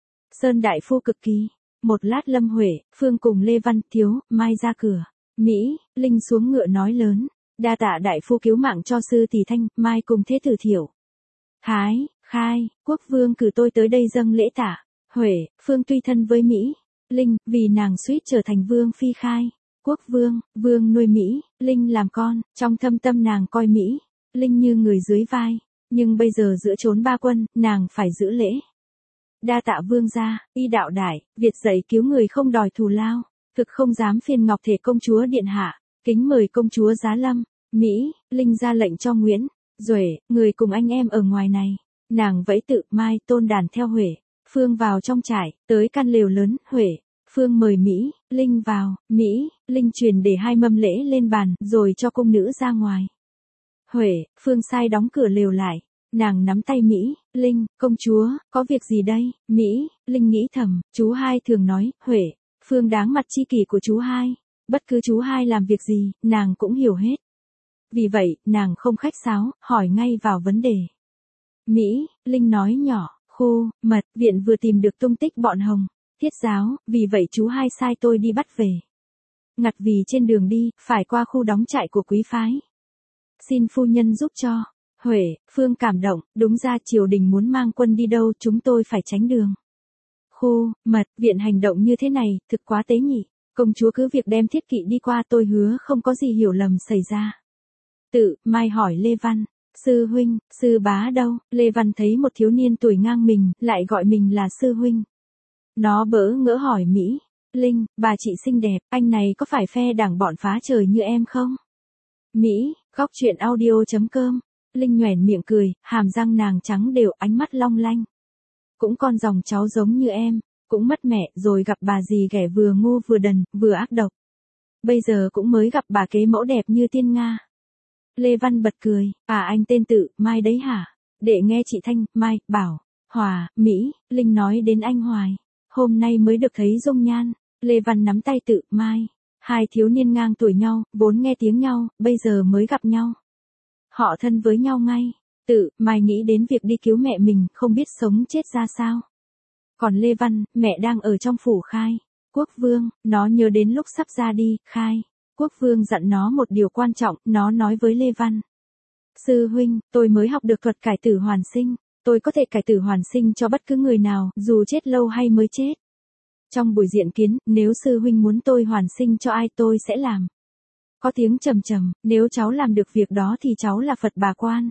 Sơn đại phu cực kỳ. Một lát Lâm Huệ, Phương cùng Lê Văn Thiếu, Mai ra cửa. Mỹ, Linh xuống ngựa nói lớn, đa tạ đại phu cứu mạng cho sư tỷ Thanh, Mai cùng thế tử Thiệu. Thái, Khai, Quốc Vương cử tôi tới đây dâng lễ tạ. Huệ, Phương tuy thân với Mỹ, Linh, vì nàng suýt trở thành vương phi. Khai, Quốc Vương, Vương nuôi Mỹ, Linh làm con, trong thâm tâm nàng coi Mỹ, Linh như người dưới vai, nhưng bây giờ giữa chốn 3 quân, nàng phải giữ lễ. Đa tạ vương gia, y đạo đại, Việt dạy cứu người không đòi thù lao, thực không dám phiền ngọc thể công chúa điện hạ, kính mời công chúa giá lâm. Mỹ, Linh ra lệnh cho Nguyễn Duệ, người cùng anh em ở ngoài này. Nàng vẫy tự Mai Tôn đàn theo Huệ Phương vào trong trại, tới căn lều lớn. Huệ Phương mời Mỹ Linh vào, Mỹ Linh truyền để 2 mâm lễ lên bàn, rồi cho cung nữ ra ngoài. Huệ Phương sai đóng cửa lều lại, nàng nắm tay Mỹ Linh, công chúa, có việc gì đây? Mỹ Linh nghĩ thầm, chú hai thường nói, Huệ Phương đáng mặt chi kỷ của chú hai, bất cứ chú hai làm việc gì, nàng cũng hiểu hết. Vì vậy, nàng không khách sáo, hỏi ngay vào vấn đề. Mỹ Linh nói nhỏ, khu mật viện vừa tìm được tung tích bọn Hồng Thiết giáo, vì vậy chú hai sai tôi đi bắt về. Ngặt vì trên đường đi, phải qua khu đóng trại của quý phái. Xin phu nhân giúp cho. Huệ Phương cảm động, đúng ra triều đình muốn mang quân đi đâu chúng tôi phải tránh đường. Khu mật viện hành động như thế này, thực quá tế nhị. Công chúa cứ việc đem Thiết Kỵ đi qua, tôi hứa không có gì hiểu lầm xảy ra. Tự Mai hỏi Lê Văn, sư huynh, sư bá đâu? Lê Văn thấy một thiếu niên tuổi ngang mình, lại gọi mình là sư huynh. Nó bỡ ngỡ hỏi Mỹ Linh, bà chị xinh đẹp, anh này có phải phe đảng bọn phá trời như em không? Mỹ, góc truyện audio.com. Linh nhoẻn miệng cười, hàm răng nàng trắng đều, ánh mắt long lanh. Cũng con dòng cháu giống như em, cũng mất mẹ rồi gặp bà dì ghẻ vừa ngu vừa đần, vừa ác độc. Bây giờ cũng mới gặp bà kế mẫu đẹp như tiên Nga. Lê Văn bật cười, à anh tên tự Mai đấy hả? Để nghe chị Thanh, Mai, Bảo, Hòa, Mỹ, Linh nói đến anh hoài. Hôm nay mới được thấy dung nhan. Lê Văn nắm tay tự Mai. 2 thiếu niên ngang tuổi nhau, vốn nghe tiếng nhau, bây giờ mới gặp nhau. Họ thân với nhau ngay. Tự Mai nghĩ đến việc đi cứu mẹ mình, không biết sống chết ra sao. Còn Lê Văn, mẹ đang ở trong phủ Khai Quốc Vương, nó nhớ đến lúc sắp ra đi. Khai Quốc Vương dặn nó một điều quan trọng, nó nói với Lê Văn. Sư huynh, tôi mới học được thuật cải tử hoàn sinh. Tôi có thể cải tử hoàn sinh cho bất cứ người nào, dù chết lâu hay mới chết. Trong buổi diện kiến, nếu sư huynh muốn tôi hoàn sinh cho ai tôi sẽ làm. Có tiếng trầm trầm, nếu cháu làm được việc đó thì cháu là Phật bà quan.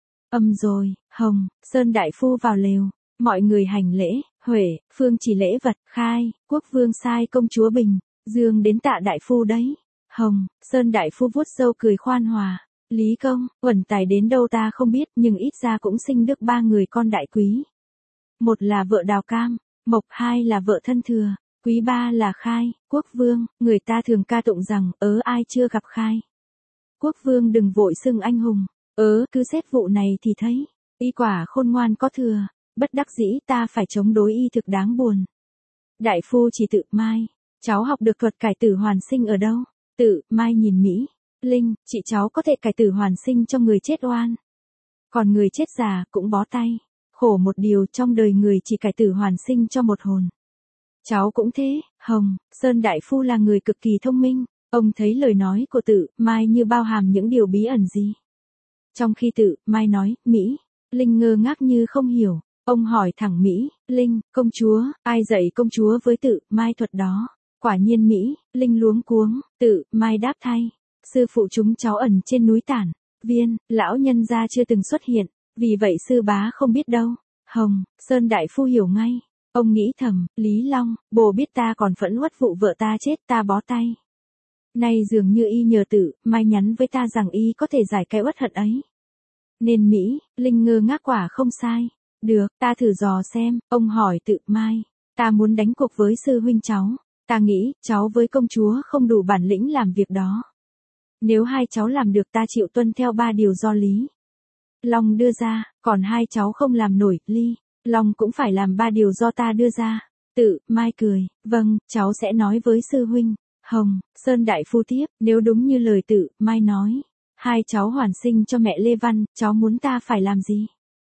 Âm rồi, Hồng Sơn đại phu vào lều. Mọi người hành lễ, Huệ Phương chỉ lễ vật. Khai Quốc Vương sai công chúa Bình Dương đến tạ đại phu đấy. Hồng Sơn đại phu vuốt râu cười khoan hòa. Lý công, uẩn tài đến đâu ta không biết, nhưng ít ra cũng sinh được 3 người con đại quý. Một là vợ Đào Cam, Mộc, 2 là vợ Thân Thừa, quý 3 là Khai Quốc Vương. Người ta thường ca tụng rằng, ai chưa gặp Khai Quốc Vương đừng vội xưng anh hùng, cứ xét vụ này thì thấy, y quả khôn ngoan có thừa, bất đắc dĩ ta phải chống đối y thực đáng buồn. Đại phu chỉ tự Mai, cháu học được thuật cải tử hoàn sinh ở đâu? Tự Mai nhìn Mỹ Linh, chị cháu có thể cải tử hoàn sinh cho người chết oan. Còn người chết già cũng bó tay. Khổ một điều, trong đời người chỉ cải tử hoàn sinh cho một hồn. Cháu cũng thế. Hồng Sơn đại phu là người cực kỳ thông minh. Ông thấy lời nói của tự Mai như bao hàm những điều bí ẩn gì. Trong khi tự Mai nói, Mỹ Linh ngơ ngác như không hiểu. Ông hỏi thẳng Mỹ Linh, công chúa, ai dạy công chúa với tự Mai thuật đó? Quả nhiên Mỹ Linh luống cuống. Tự Mai đáp thay, sư phụ chúng cháu ẩn trên núi Tản Viên, lão nhân gia chưa từng xuất hiện, vì vậy sư bá không biết đâu. Hồng Sơn đại phu hiểu ngay. Ông nghĩ thầm, Lý Long, bồ biết ta còn phẫn uất vụ vợ ta chết, ta bó tay. Nay dường như y nhờ tự Mai nhắn với ta rằng y có thể giải cái uất hận ấy. Nên Mỹ Linh ngơ ngác quả không sai. Được, ta thử dò xem. Ông hỏi tự Mai, ta muốn đánh cuộc với sư huynh cháu. Ta nghĩ, cháu với công chúa không đủ bản lĩnh làm việc đó. Nếu 2 cháu làm được ta chịu tuân theo 3 điều do Lý Long đưa ra, còn 2 cháu không làm nổi, Lý Long cũng phải làm 3 điều do ta đưa ra. Tự Mai cười, vâng, cháu sẽ nói với sư huynh. Hồng Sơn đại phu tiếp, nếu đúng như lời tự Mai nói, 2 cháu hoàn sinh cho mẹ Lê Văn, cháu muốn ta phải làm gì?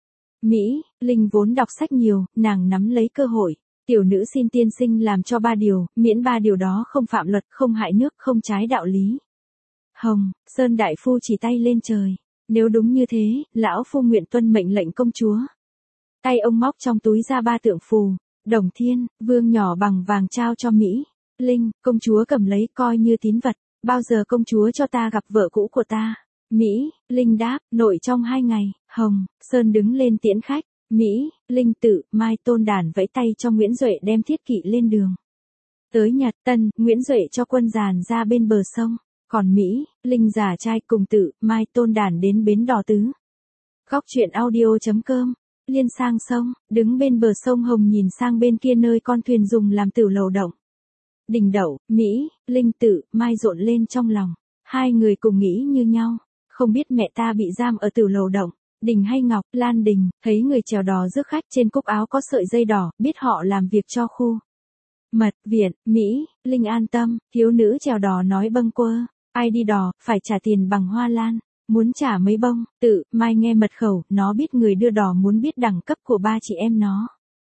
Mỹ Linh vốn đọc sách nhiều, nàng nắm lấy cơ hội. Tiểu nữ xin tiên sinh làm cho 3 điều, miễn 3 điều đó không phạm luật, không hại nước, không trái đạo lý. Hồng Sơn đại phu chỉ tay lên trời. Nếu đúng như thế, lão phu nguyện tuân mệnh lệnh công chúa. Tay ông móc trong túi ra 3 tượng phù, đồng thiên, vương nhỏ bằng vàng trao cho Mỹ Linh, công chúa cầm lấy coi như tín vật. Bao giờ công chúa cho ta gặp vợ cũ của ta? Mỹ Linh đáp, nội trong 2 ngày. Hồng Sơn đứng lên tiễn khách. Mỹ, Linh tự, Mai Tôn Đản vẫy tay cho Nguyễn Duệ đem thiết kỵ lên đường. Tới Nhật Tân, Nguyễn Duệ cho quân dàn ra bên bờ sông, còn Mỹ, Linh giả trai cùng tự, Mai Tôn Đản đến bến đò tứ. Góc truyện audio.com, liên sang sông, đứng bên bờ sông Hồng nhìn sang bên kia nơi con thuyền dùng làm tửu lầu động. Đình Đậu, Mỹ, Linh tự, Mai rộn lên trong lòng, hai người cùng nghĩ như nhau, không biết mẹ ta bị giam ở tửu lầu động. Đình hay Ngọc, Lan Đình, thấy người chèo đò rước khách trên cúc áo có sợi dây đỏ, biết họ làm việc cho khu mật viện. Mỹ, Linh an tâm, thiếu nữ chèo đò nói bâng quơ, ai đi đò, phải trả tiền bằng hoa lan, muốn trả mấy bông, tự, Mai nghe mật khẩu, nó biết người đưa đò muốn biết đẳng cấp của ba chị em nó.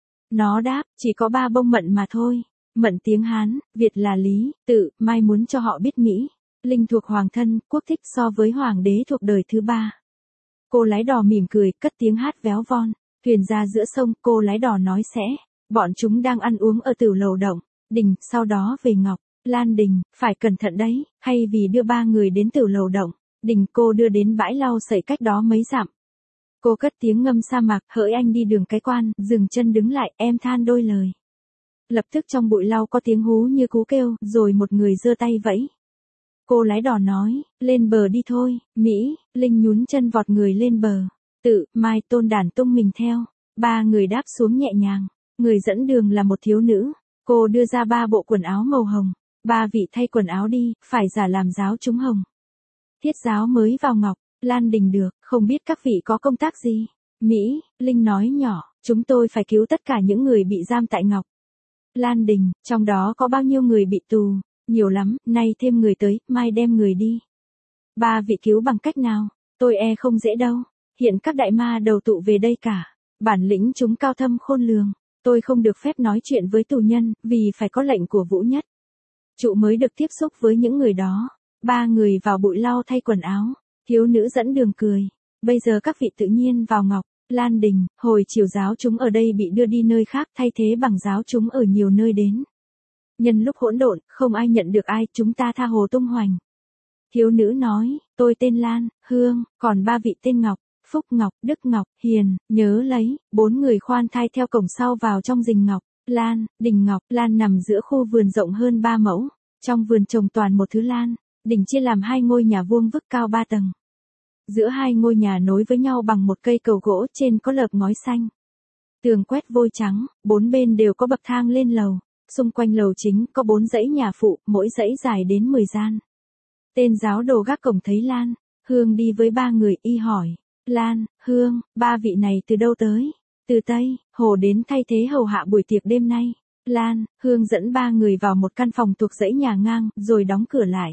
Nó đáp, chỉ có 3 bông mận mà thôi, mận tiếng Hán, Việt là lý, tự, Mai muốn cho họ biết Mỹ, Linh thuộc hoàng thân, quốc thích so với hoàng đế thuộc đời thứ 3. Cô lái đò mỉm cười, cất tiếng hát véo von, thuyền ra giữa sông, cô lái đò nói sẽ, bọn chúng đang ăn uống ở tửu lầu động, Đình, sau đó về Ngọc, Lan Đình, phải cẩn thận đấy, hay vì đưa 3 người đến tửu lầu động, Đình cô đưa đến bãi lau sậy cách đó mấy dặm. Cô cất tiếng ngâm sa mạc, hỡi anh đi đường cái quan, dừng chân đứng lại, em than đôi lời. Lập tức trong bụi lau có tiếng hú như cú kêu, rồi một người giơ tay vẫy. Cô lái đò nói, lên bờ đi thôi, Mỹ, Linh nhún chân vọt người lên bờ. Tự, Mai Tôn Đản tung mình theo. 3 người đáp xuống nhẹ nhàng. Người dẫn đường là một thiếu nữ. Cô đưa ra 3 bộ quần áo màu hồng. 3 vị thay quần áo đi, phải giả làm giáo chúng hồng. Thiết giáo mới vào Ngọc, Lan Đình được, không biết các vị có công tác gì. Mỹ, Linh nói nhỏ, chúng tôi phải cứu tất cả những người bị giam tại Ngọc. Lan Đình, trong đó có bao nhiêu người bị tù? Nhiều lắm, nay thêm người tới, mai đem người đi. 3 vị cứu bằng cách nào? Tôi không dễ đâu. Hiện các đại ma đầu tụ về đây cả. Bản lĩnh chúng cao thâm khôn lường. Tôi không được phép nói chuyện với tù nhân, vì phải có lệnh của Vũ Nhất. Trụ mới được tiếp xúc với những người đó. 3 người vào bụi lau thay quần áo. Thiếu nữ dẫn đường cười. Bây giờ các vị tự nhiên vào Ngọc, Lan Đình, hồi chiều giáo chúng ở đây bị đưa đi nơi khác thay thế bằng giáo chúng ở nhiều nơi đến. Nhân lúc hỗn độn, không ai nhận được ai, chúng ta tha hồ tung hoành. Thiếu nữ nói, tôi tên Lan, Hương, còn 3 vị tên Ngọc, Phúc Ngọc, Đức Ngọc, Hiền, nhớ lấy. 4 người khoan thai theo cổng sau vào trong rình Ngọc, Lan, Đình Ngọc, Lan nằm giữa khu vườn rộng hơn 3 mẫu. Trong vườn trồng toàn một thứ lan, đình chia làm 2 ngôi nhà vuông vức cao 3 tầng. Giữa 2 ngôi nhà nối với nhau bằng một cây cầu gỗ, trên có lợp ngói xanh. Tường quét vôi trắng, 4 bên đều có bậc thang lên lầu. Xung quanh lầu chính có 4 dãy nhà phụ, mỗi dãy dài đến 10 gian. Tên giáo đồ gác cổng thấy Lan, Hương đi với 3 người, y hỏi. Lan, Hương, 3 vị này từ đâu tới? Từ Tây, Hồ đến thay thế hầu hạ buổi tiệc đêm nay. Lan, Hương dẫn 3 người vào một căn phòng thuộc dãy nhà ngang, rồi đóng cửa lại.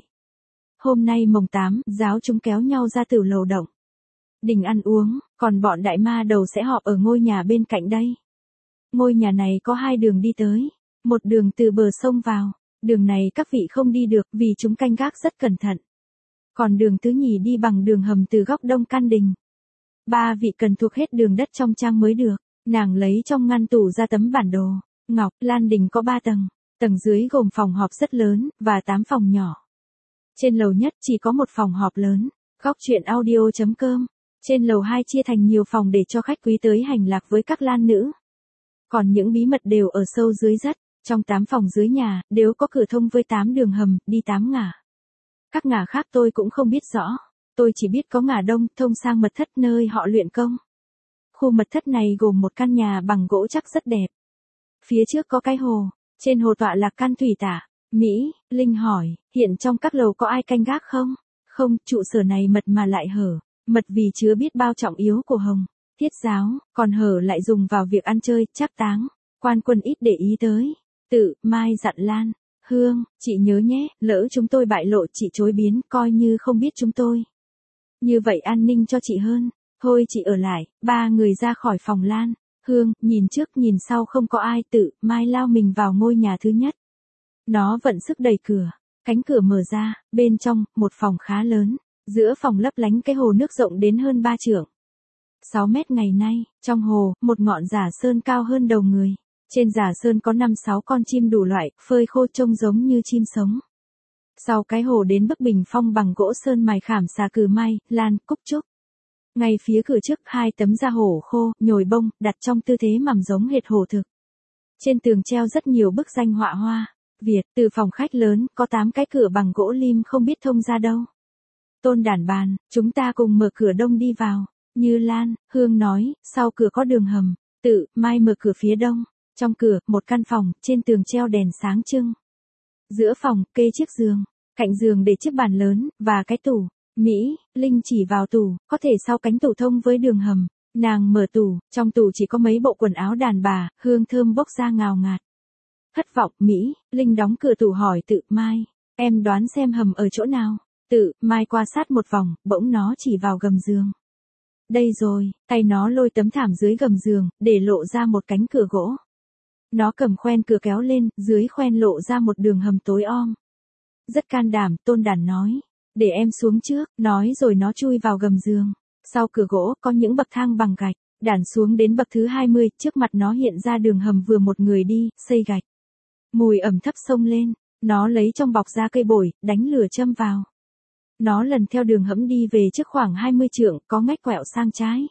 Hôm nay mồng 8, giáo chúng kéo nhau ra tửu lầu động. Đình ăn uống, còn bọn đại ma đầu sẽ họp ở ngôi nhà bên cạnh đây. Ngôi nhà này có 2 đường đi tới. Một đường từ bờ sông vào, đường này các vị không đi được vì chúng canh gác rất cẩn thận. Còn đường thứ nhì đi bằng đường hầm từ góc đông căn đình. 3 vị cần thuộc hết đường đất trong trang mới được. Nàng lấy trong ngăn tủ ra tấm bản đồ. Ngọc, Lan Đình có 3 tầng. Tầng dưới gồm phòng họp rất lớn, và 8 phòng nhỏ. Trên lầu nhất chỉ có một phòng họp lớn. Góc truyện audio.com. Trên lầu 2 chia thành nhiều phòng để cho khách quý tới hành lạc với các lan nữ. Còn những bí mật đều ở sâu dưới đất. Trong 8 phòng dưới nhà, đều có cửa thông với 8 đường hầm, đi 8 ngả. Các ngả khác tôi cũng không biết rõ. Tôi chỉ biết có ngả đông, thông sang mật thất nơi họ luyện công. Khu mật thất này gồm một căn nhà bằng gỗ chắc rất đẹp. Phía trước có cái hồ, trên hồ tọa lạc căn thủy tả. Mỹ, Linh hỏi, hiện trong các lầu có ai canh gác không? Không, trụ sở này mật mà lại hở. Mật vì chứa biết bao trọng yếu của Hồng, Thiết giáo, còn hở lại dùng vào việc ăn chơi, trác táng. Quan quân ít để ý tới. Tự, Mai dặn Lan, Hương, chị nhớ nhé, lỡ chúng tôi bại lộ chị chối biến, coi như không biết chúng tôi. Như vậy an ninh cho chị hơn. Thôi chị ở lại. 3 người ra khỏi phòng Lan, Hương, nhìn trước nhìn sau không có ai. Tự, Mai lao mình vào ngôi nhà thứ nhất. Nó vận sức đẩy cửa. Cánh cửa mở ra, bên trong, một phòng khá lớn. Giữa phòng lấp lánh cái hồ nước rộng đến hơn 3 trượng. 6 mét ngày nay, trong hồ, một ngọn giả sơn cao hơn đầu người. Trên giả sơn có 5-6 con chim đủ loại, phơi khô trông giống như chim sống. Sau cái hồ đến bức bình phong bằng gỗ sơn mài khảm xà cừ mai, lan, cúc trúc. Ngay phía cửa trước 2 tấm da hổ khô, nhồi bông, đặt trong tư thế mằm giống hệt hổ thực. Trên tường treo rất nhiều bức danh họa hoa. Việt, từ phòng khách lớn, có 8 cái cửa bằng gỗ lim không biết thông ra đâu. Tôn Đản bàn, chúng ta cùng mở cửa đông đi vào. Như Lan, Hương nói, sau cửa có đường hầm. Tự, Mai mở cửa phía đông. Trong cửa, một căn phòng, trên tường treo đèn sáng trưng. Giữa phòng, kê chiếc giường. Cạnh giường để chiếc bàn lớn, và cái tủ. Mỹ, Linh chỉ vào tủ, có thể sau cánh tủ thông với đường hầm. Nàng mở tủ, trong tủ chỉ có mấy bộ quần áo đàn bà, hương thơm bốc ra ngào ngạt. Thất vọng, Mỹ, Linh đóng cửa tủ hỏi Tự, Mai, em đoán xem hầm ở chỗ nào. Tự, Mai quan sát một vòng, bỗng nó chỉ vào gầm giường. Đây rồi, tay nó lôi tấm thảm dưới gầm giường, để lộ ra một cánh cửa gỗ. Nó cầm khoen cửa kéo lên, dưới khoen lộ ra một đường hầm tối om. Rất can đảm, Tôn Đản nói. Để em xuống trước, nói rồi nó chui vào gầm giường. Sau cửa gỗ, có những bậc thang bằng gạch. Đản xuống đến bậc thứ 20, trước mặt nó hiện ra đường hầm vừa một người đi, xây gạch. Mùi ẩm thấp xông lên, nó lấy trong bọc ra cây bổi, đánh lửa châm vào. Nó lần theo đường hẫm đi về trước khoảng 20 trượng, có ngách quẹo sang trái.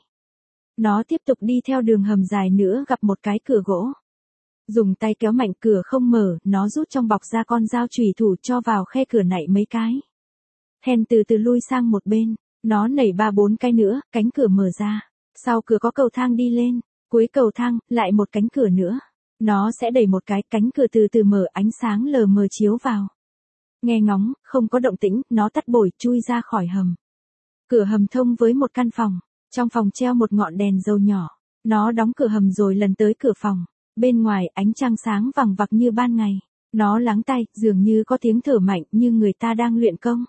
Nó tiếp tục đi theo đường hầm dài nữa gặp một cái cửa gỗ. Dùng tay kéo mạnh cửa không mở, nó rút trong bọc ra con dao chùy thủ cho vào khe cửa nạy mấy cái. Then từ từ lui sang một bên, nó nảy 3-4 cái nữa, cánh cửa mở ra. Sau cửa có cầu thang đi lên, cuối cầu thang, lại một cánh cửa nữa. Nó sẽ đẩy một cái, cánh cửa từ từ mở, ánh sáng lờ mờ chiếu vào. Nghe ngóng, không có động tĩnh, nó tắt bổi, chui ra khỏi hầm. Cửa hầm thông với một căn phòng, trong phòng treo một ngọn đèn dầu nhỏ. Nó đóng cửa hầm rồi lần tới cửa phòng. Bên ngoài, ánh trăng sáng vằng vặc như ban ngày. Nó lắng tai, dường như có tiếng thở mạnh như người ta đang luyện công.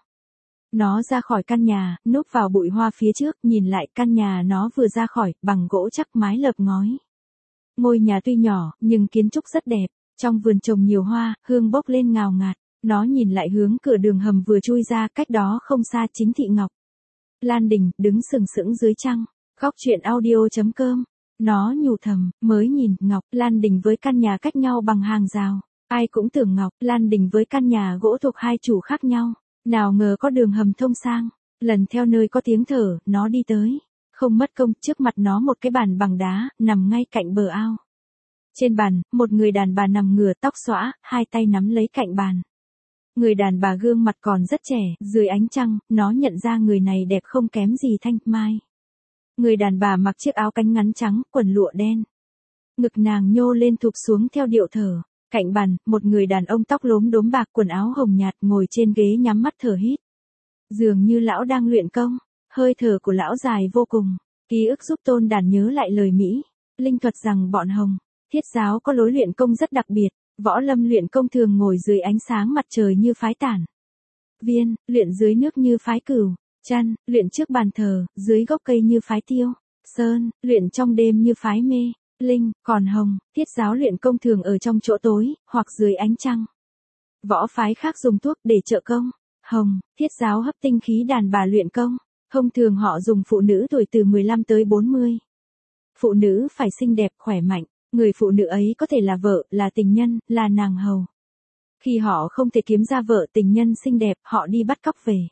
Nó ra khỏi căn nhà, núp vào bụi hoa phía trước, nhìn lại căn nhà nó vừa ra khỏi, bằng gỗ chắc mái lợp ngói. Ngôi nhà tuy nhỏ, nhưng kiến trúc rất đẹp. Trong vườn trồng nhiều hoa, hương bốc lên ngào ngạt. Nó nhìn lại hướng cửa đường hầm vừa chui ra, cách đó không xa chính Thị Ngọc. Lan Đình, đứng sừng sững dưới trăng. Góc truyện audio.com. Nó nhủ thầm, mới nhìn, Ngọc, Lan Đình với căn nhà cách nhau bằng hàng rào. Ai cũng tưởng Ngọc, Lan Đình với căn nhà gỗ thuộc hai chủ khác nhau. Nào ngờ có đường hầm thông sang. Lần theo nơi có tiếng thở, nó đi tới. Không mất công, trước mặt nó một cái bàn bằng đá, nằm ngay cạnh bờ ao. Trên bàn, một người đàn bà nằm ngửa tóc xõa, hai tay nắm lấy cạnh bàn. Người đàn bà gương mặt còn rất trẻ, dưới ánh trăng, nó nhận ra người này đẹp không kém gì Thanh Mai. Người đàn bà mặc chiếc áo cánh ngắn trắng, quần lụa đen. Ngực nàng nhô lên thụp xuống theo điệu thở. Cạnh bàn, một người đàn ông tóc lốm đốm bạc quần áo hồng nhạt ngồi trên ghế nhắm mắt thở hít. Dường như lão đang luyện công, hơi thở của lão dài vô cùng. Ký ức giúp Tôn Đản nhớ lại lời Mỹ, Linh thuật rằng bọn Hồng, Thiết giáo có lối luyện công rất đặc biệt. Võ lâm luyện công thường ngồi dưới ánh sáng mặt trời như phái Tản. Viên, luyện dưới nước như phái Cửu. Chăn, luyện trước bàn thờ, dưới gốc cây như phái Tiêu. Sơn, luyện trong đêm như phái Mê. Linh, còn Hồng, Thiết giáo luyện công thường ở trong chỗ tối, hoặc dưới ánh trăng. Võ phái khác dùng thuốc để trợ công. Hồng, Thiết giáo hấp tinh khí đàn bà luyện công. Thông thường họ dùng phụ nữ tuổi từ 15 tới 40. Phụ nữ phải xinh đẹp, khỏe mạnh. Người phụ nữ ấy có thể là vợ, là tình nhân, là nàng hầu. Khi họ không thể kiếm ra vợ tình nhân xinh đẹp, họ đi bắt cóc về.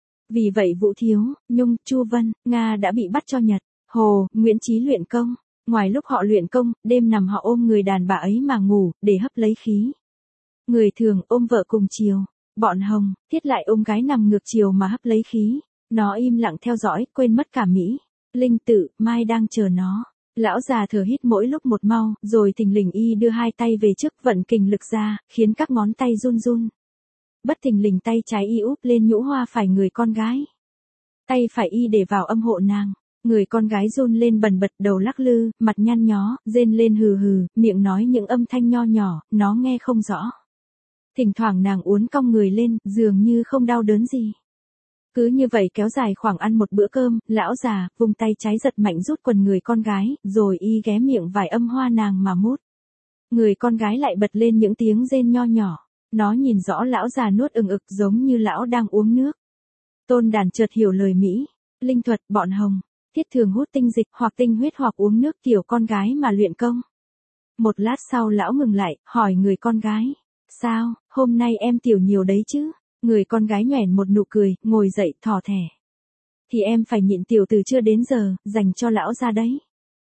Vì vậy Vũ Thiếu, Nhung, Chu Vân, Nga đã bị bắt cho Nhật, Hồ, Nguyễn Chí luyện công. Ngoài lúc họ luyện công, đêm nằm họ ôm người đàn bà ấy mà ngủ, để hấp lấy khí. Người thường ôm vợ cùng chiều. Bọn Hồng, Thiết lại ôm gái nằm ngược chiều mà hấp lấy khí. Nó im lặng theo dõi, quên mất cả Mỹ. Linh Tự, Mai đang chờ nó. Lão già thở hít mỗi lúc một mau, rồi thình lình y đưa hai tay về trước vận kình lực ra, khiến các ngón tay run run. Bất thình lình tay trái y úp lên nhũ hoa phải người con gái. Tay phải y để vào âm hộ nàng. Người con gái run lên bần bật, đầu lắc lư, mặt nhăn nhó, rên lên hừ hừ, miệng nói những âm thanh nho nhỏ, nó nghe không rõ. Thỉnh thoảng nàng uốn cong người lên, dường như không đau đớn gì. Cứ như vậy kéo dài khoảng ăn một bữa cơm, lão già, vùng tay trái giật mạnh rút quần người con gái, rồi y ghé miệng vài âm hoa nàng mà mút. Người con gái lại bật lên những tiếng rên nho nhỏ. Nó nhìn rõ lão già nuốt ừng ực giống như lão đang uống nước. Tôn Đản chợt hiểu lời Mỹ. Linh thuật, bọn Hồng, Thiết thường hút tinh dịch hoặc tinh huyết hoặc uống nước kiểu con gái mà luyện công. Một lát sau lão ngừng lại, hỏi người con gái. Sao, hôm nay em tiểu nhiều đấy chứ? Người con gái nhoẻn một nụ cười, ngồi dậy thỏ thẻ. thì em phải nhịn tiểu từ chưa đến giờ, dành cho lão gia đấy.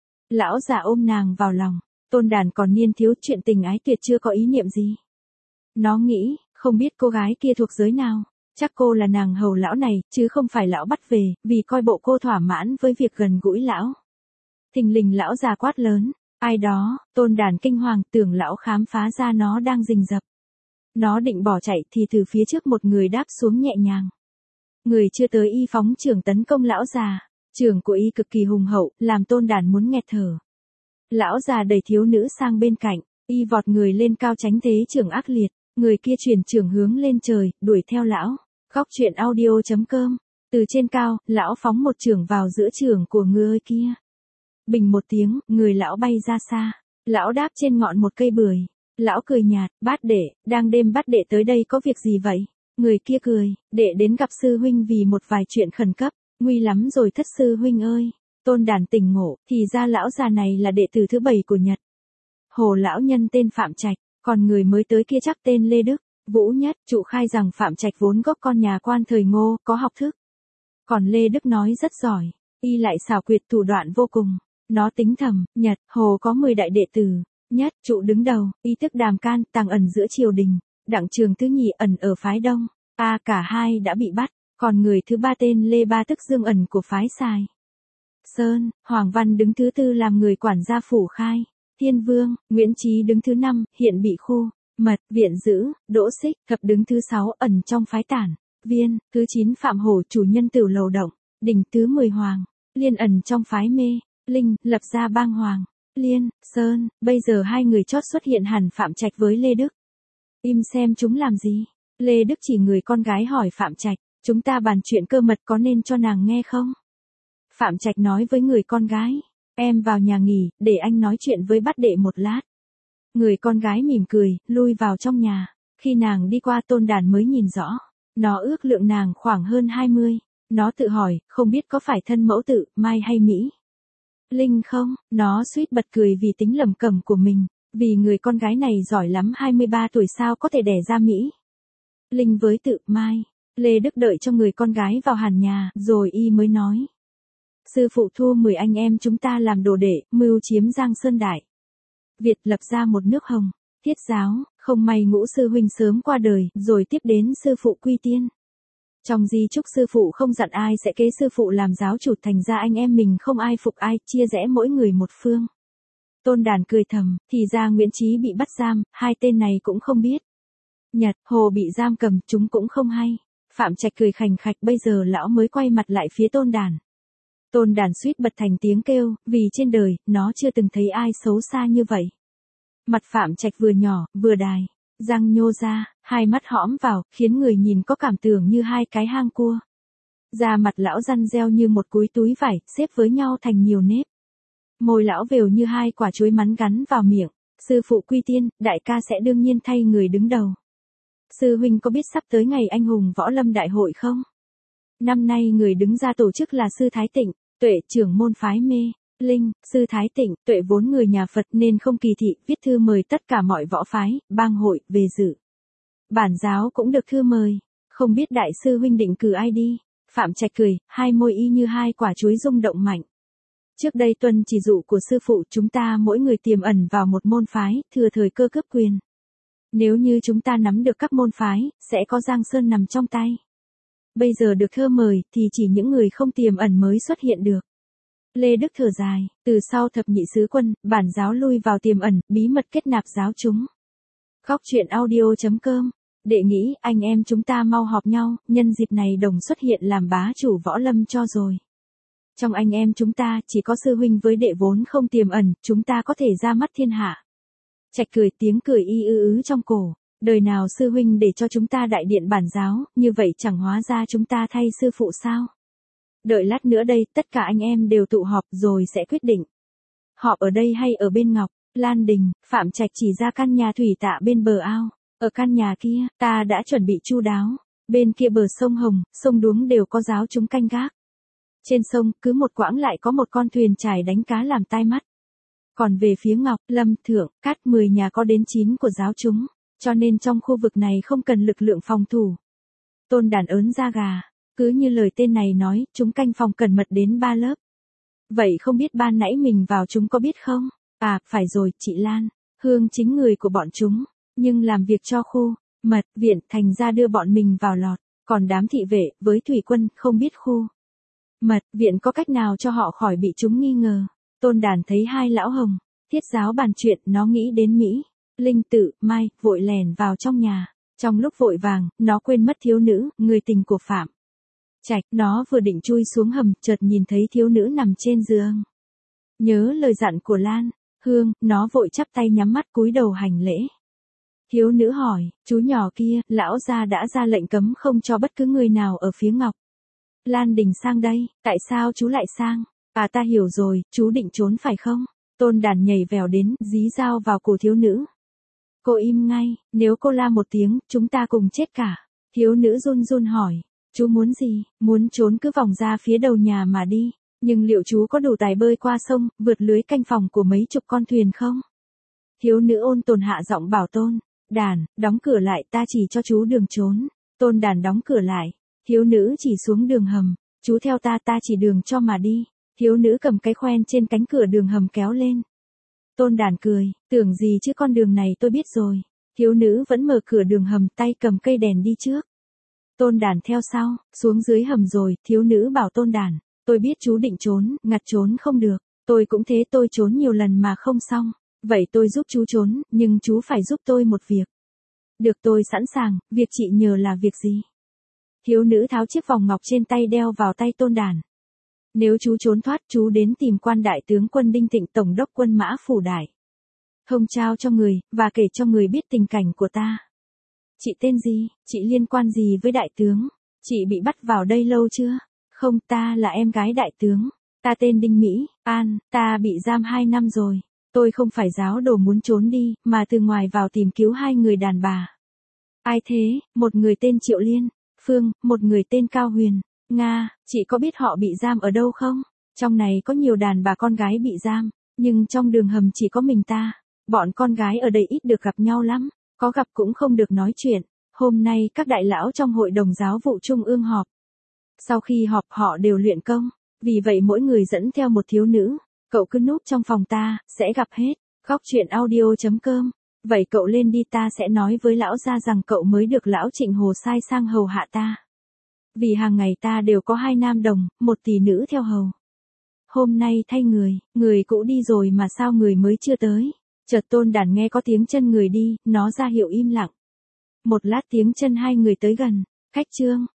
Lão già ôm nàng vào lòng, Tôn Đản còn niên thiếu, chuyện tình ái tuyệt chưa có ý niệm gì. Nó nghĩ, không biết cô gái kia thuộc giới nào, chắc cô là nàng hầu lão này, chứ không phải lão bắt về, vì coi bộ cô thỏa mãn với việc gần gũi lão. Thình lình lão già quát lớn, ai đó. Tôn Đản kinh hoàng, tưởng lão khám phá ra nó đang rình rập. Nó định bỏ chạy thì từ phía trước một người đáp xuống nhẹ nhàng. Người chưa tới y phóng chưởng tấn công lão già, chưởng của y cực kỳ hùng hậu, làm Tôn Đản muốn nghẹt thở. Lão già đẩy thiếu nữ sang bên cạnh, y vọt người lên cao tránh thế chưởng ác liệt, người kia chuyển chưởng hướng lên trời, đuổi theo lão. Góc truyện audio.com. Từ trên cao, lão phóng một chưởng vào giữa chưởng của người kia. Bình một tiếng, người lão bay ra xa. Lão đáp trên ngọn một cây bưởi. Lão cười nhạt, bát đệ, đang đêm bát đệ tới đây có việc gì vậy? Người kia cười, đệ đến gặp sư huynh vì một vài chuyện khẩn cấp, nguy lắm rồi thất sư huynh ơi. Tôn Đản tỉnh ngộ, thì ra lão già này là đệ tử thứ 7 của Nhật. Hồ lão nhân tên Phạm Trạch, còn người mới tới kia chắc tên Lê Đức. Vũ Nhất trụ khai rằng Phạm Trạch vốn gốc con nhà quan thời Ngô, có học thức. Còn Lê Đức nói rất giỏi, y lại xảo quyệt thủ đoạn vô cùng. Nó tính thầm, Nhật, Hồ có 10 đại đệ tử. Nhất trụ đứng đầu, y tức Đàm Can, tàng ẩn giữa triều đình. Đặng Trường thứ nhì ẩn ở phái Đông. Cả hai đã bị bắt, còn người thứ ba tên Lê Ba tức Dương ẩn của phái Sài Sơn. Hoàng Văn đứng thứ tư làm người quản gia phủ Khai Thiên Vương. Nguyễn Chí đứng thứ 5, hiện bị khu mật viện giữ. Đỗ Xích Thập đứng thứ 6, ẩn trong phái Tản Viên. Thứ 9 Phạm Hổ chủ nhân Tửu Lầu Động. Đỉnh thứ 10 Hoàng Liên ẩn trong phái Mê Linh, lập ra bang Hoàng Liên Sơn. Bây giờ hai người chót xuất hiện hẳn Phạm Trạch với Lê Đức. Im xem chúng làm gì? Lê Đức chỉ người con gái hỏi Phạm Trạch, chúng ta bàn chuyện cơ mật có nên cho nàng nghe không? Phạm Trạch nói với người con gái, em vào nhà nghỉ, để anh nói chuyện với bát đệ một lát. Người con gái mỉm cười, lui vào trong nhà. Khi nàng đi qua Tôn Đản mới nhìn rõ, nó ước lượng nàng khoảng hơn 20. Nó tự hỏi, không biết có phải thân mẫu tự, Mai hay Mỹ Linh không? Nó suýt bật cười vì tính lầm cẩm của mình, vì người con gái này giỏi lắm, 23 tuổi sao có thể đẻ ra Mỹ Linh với tự Mai. Lê Đức đợi cho người con gái vào hẳn nhà, rồi y mới nói. Sư phụ thu 10 anh em chúng ta làm đồ đệ, mưu chiếm Giang Sơn Đại Việt, lập ra một nước Hồng, Thiết giáo, không may Ngũ sư huynh sớm qua đời, rồi tiếp đến sư phụ quy tiên. Trong di chúc sư phụ không dặn ai sẽ kế sư phụ làm giáo chủ, thành ra anh em mình không ai phục ai, chia rẽ mỗi người một phương. Tôn Đản cười thầm, thì ra Nguyễn Chí bị bắt giam, hai tên này cũng không biết. Nhật, Hồ bị giam cầm, chúng cũng không hay. Phạm Trạch cười khành khạch, bây giờ lão mới quay mặt lại phía Tôn Đản. Tôn Đản suýt bật thành tiếng kêu, vì trên đời, nó chưa từng thấy ai xấu xa như vậy. Mặt Phạm Trạch vừa nhỏ, vừa đài, răng nhô ra, hai mắt hõm vào, khiến người nhìn có cảm tưởng như hai cái hang cua. Da mặt lão răn reo như một cúi túi vải, xếp với nhau thành nhiều nếp. Môi lão vều như hai quả chuối mắn gắn vào miệng. Sư phụ quy tiên, đại ca sẽ đương nhiên thay người đứng đầu. Sư huynh có biết sắp tới ngày anh hùng võ lâm đại hội không? Năm nay người đứng ra tổ chức là sư Thái Tịnh, Tuệ trưởng môn phái Mê Linh. Sư Thái Tịnh, Tuệ vốn người nhà Phật nên không kỳ thị, viết thư mời tất cả mọi võ phái, bang hội, về dự. Bản giáo cũng được thư mời, không biết đại sư huynh định cử ai đi? Phạm Trạch cười, hai môi y như hai quả chuối rung động mạnh. Trước đây tuân chỉ dụ của sư phụ, chúng ta mỗi người tiềm ẩn vào một môn phái, thừa thời cơ cướp quyền. Nếu như chúng ta nắm được các môn phái, sẽ có Giang Sơn nằm trong tay. Bây giờ được thơ mời, thì chỉ những người không tiềm ẩn mới xuất hiện được. Lê Đức thở dài, từ sau thập nhị sứ quân, bản giáo lui vào tiềm ẩn, bí mật kết nạp giáo chúng. Góc truyện audio.com. Đệ nghĩ anh em chúng ta mau họp nhau, nhân dịp này đồng xuất hiện làm bá chủ võ lâm cho rồi. Trong anh em chúng ta, chỉ có sư huynh với đệ vốn không tiềm ẩn, chúng ta có thể ra mắt thiên hạ. Trạch cười, tiếng cười y ứ trong cổ. Đời nào sư huynh để cho chúng ta đại điện bản giáo, như vậy chẳng hóa ra chúng ta thay sư phụ sao? Đợi lát nữa đây, tất cả anh em đều tụ họp rồi sẽ quyết định. Họp ở đây hay ở bên Ngọc Lan Đình? Phạm Trạch chỉ ra căn nhà thủy tạ bên bờ ao. Ở căn nhà kia, ta đã chuẩn bị chu đáo. Bên kia bờ sông Hồng, sông Đuống đều có giáo chúng canh gác. Trên sông, cứ một quãng lại có một con thuyền trải đánh cá làm tai mắt. Còn về phía Ngọc Lâm Thượng, Cát 10 nhà có đến 9 của giáo chúng, cho nên trong khu vực này không cần lực lượng phòng thủ. Tôn Đản ớn da gà, Cứ như lời tên này nói, chúng canh phòng cẩn mật đến 3 lớp. Vậy không biết ban nãy mình vào chúng có biết không? À, phải rồi, chị Lan. Hương chính người của bọn chúng, nhưng làm việc cho khu mật viện, thành ra đưa bọn mình vào lọt. Còn đám thị vệ, với thủy quân, không biết khu mật viện có cách nào cho họ khỏi bị chúng nghi ngờ. Tôn Đản thấy hai lão hồng thiết giáo bàn chuyện, nó nghĩ đến Mỹ Linh Tự, Mai, vội lèn vào trong nhà. Trong lúc vội vàng, nó quên mất thiếu nữ, người tình của Phạm Trạch. Nó vừa định chui xuống hầm, chợt nhìn thấy thiếu nữ nằm trên giường. Nhớ lời dặn của Lan Hương, nó vội chắp tay nhắm mắt cúi đầu hành lễ. Thiếu nữ hỏi, chú nhỏ kia, lão gia đã ra lệnh cấm không cho bất cứ người nào ở phía Ngọc Lan Đình sang đây, tại sao chú lại sang? À, ta hiểu rồi, chú định trốn phải không? Tôn Đản nhảy vèo đến, dí dao vào cổ thiếu nữ. Cô im ngay, nếu cô la một tiếng, chúng ta cùng chết cả. Thiếu nữ run run hỏi, chú muốn gì? Muốn trốn cứ vòng ra phía đầu nhà mà đi. Nhưng liệu chú có đủ tài bơi qua sông, vượt lưới canh phòng của mấy chục con thuyền không? Thiếu nữ ôn tồn hạ giọng bảo Tôn Đản, đóng cửa lại, ta chỉ cho chú đường trốn. Tôn Đản đóng cửa lại. Thiếu nữ chỉ xuống đường hầm. Chú theo ta, ta chỉ đường cho mà đi. Thiếu nữ cầm cái khoen trên cánh cửa đường hầm kéo lên. Tôn Đản cười, tưởng gì chứ con đường này tôi biết rồi. Thiếu nữ vẫn mở cửa đường hầm, tay cầm cây đèn đi trước. Tôn Đản theo sau, xuống dưới hầm rồi, thiếu nữ bảo Tôn Đản, tôi biết chú định trốn, ngặt trốn không được. Tôi cũng thế, tôi trốn nhiều lần mà không xong. Vậy tôi giúp chú trốn, nhưng chú phải giúp tôi một việc. Được, tôi sẵn sàng, việc chị nhờ là việc gì? Thiếu nữ tháo chiếc vòng ngọc trên tay đeo vào tay Tôn Đản. Nếu chú trốn thoát, chú đến tìm quan đại tướng quân Đinh Thịnh, tổng đốc quân mã phủ đại thông trao cho người, và kể cho người biết tình cảnh của ta. Chị tên gì? Chị liên quan gì với đại tướng? Chị bị bắt vào đây lâu chưa? Không, ta là em gái đại tướng. Ta tên Đinh Mỹ An, ta bị giam 2 năm rồi. Tôi không phải giáo đồ muốn trốn đi, mà từ ngoài vào tìm cứu 2 người đàn bà. Ai thế? Một người tên Triệu Liên Phương, một người tên Cao Huyền Nga. Chị có biết họ bị giam ở đâu không? Trong này có nhiều đàn bà con gái bị giam, nhưng trong đường hầm chỉ có mình ta. Bọn con gái ở đây ít được gặp nhau lắm, có gặp cũng không được nói chuyện. Hôm nay các đại lão trong hội đồng giáo vụ trung ương họp. Sau khi họp họ đều luyện công, vì vậy mỗi người dẫn theo một thiếu nữ. Cậu cứ núp trong phòng ta, sẽ gặp hết. Góc truyện audio.com. Vậy cậu lên đi, ta sẽ nói với lão gia rằng cậu mới được lão Trịnh Hồ sai sang hầu hạ ta. Vì hàng ngày ta đều có 2 nam đồng, 1 tỷ nữ theo hầu. Hôm nay thay người cũ đi rồi mà sao người mới chưa tới? Chợt Tôn Đản nghe có tiếng chân người đi, nó ra hiệu im lặng. Một lát tiếng chân 2 người tới gần. Khách Trương,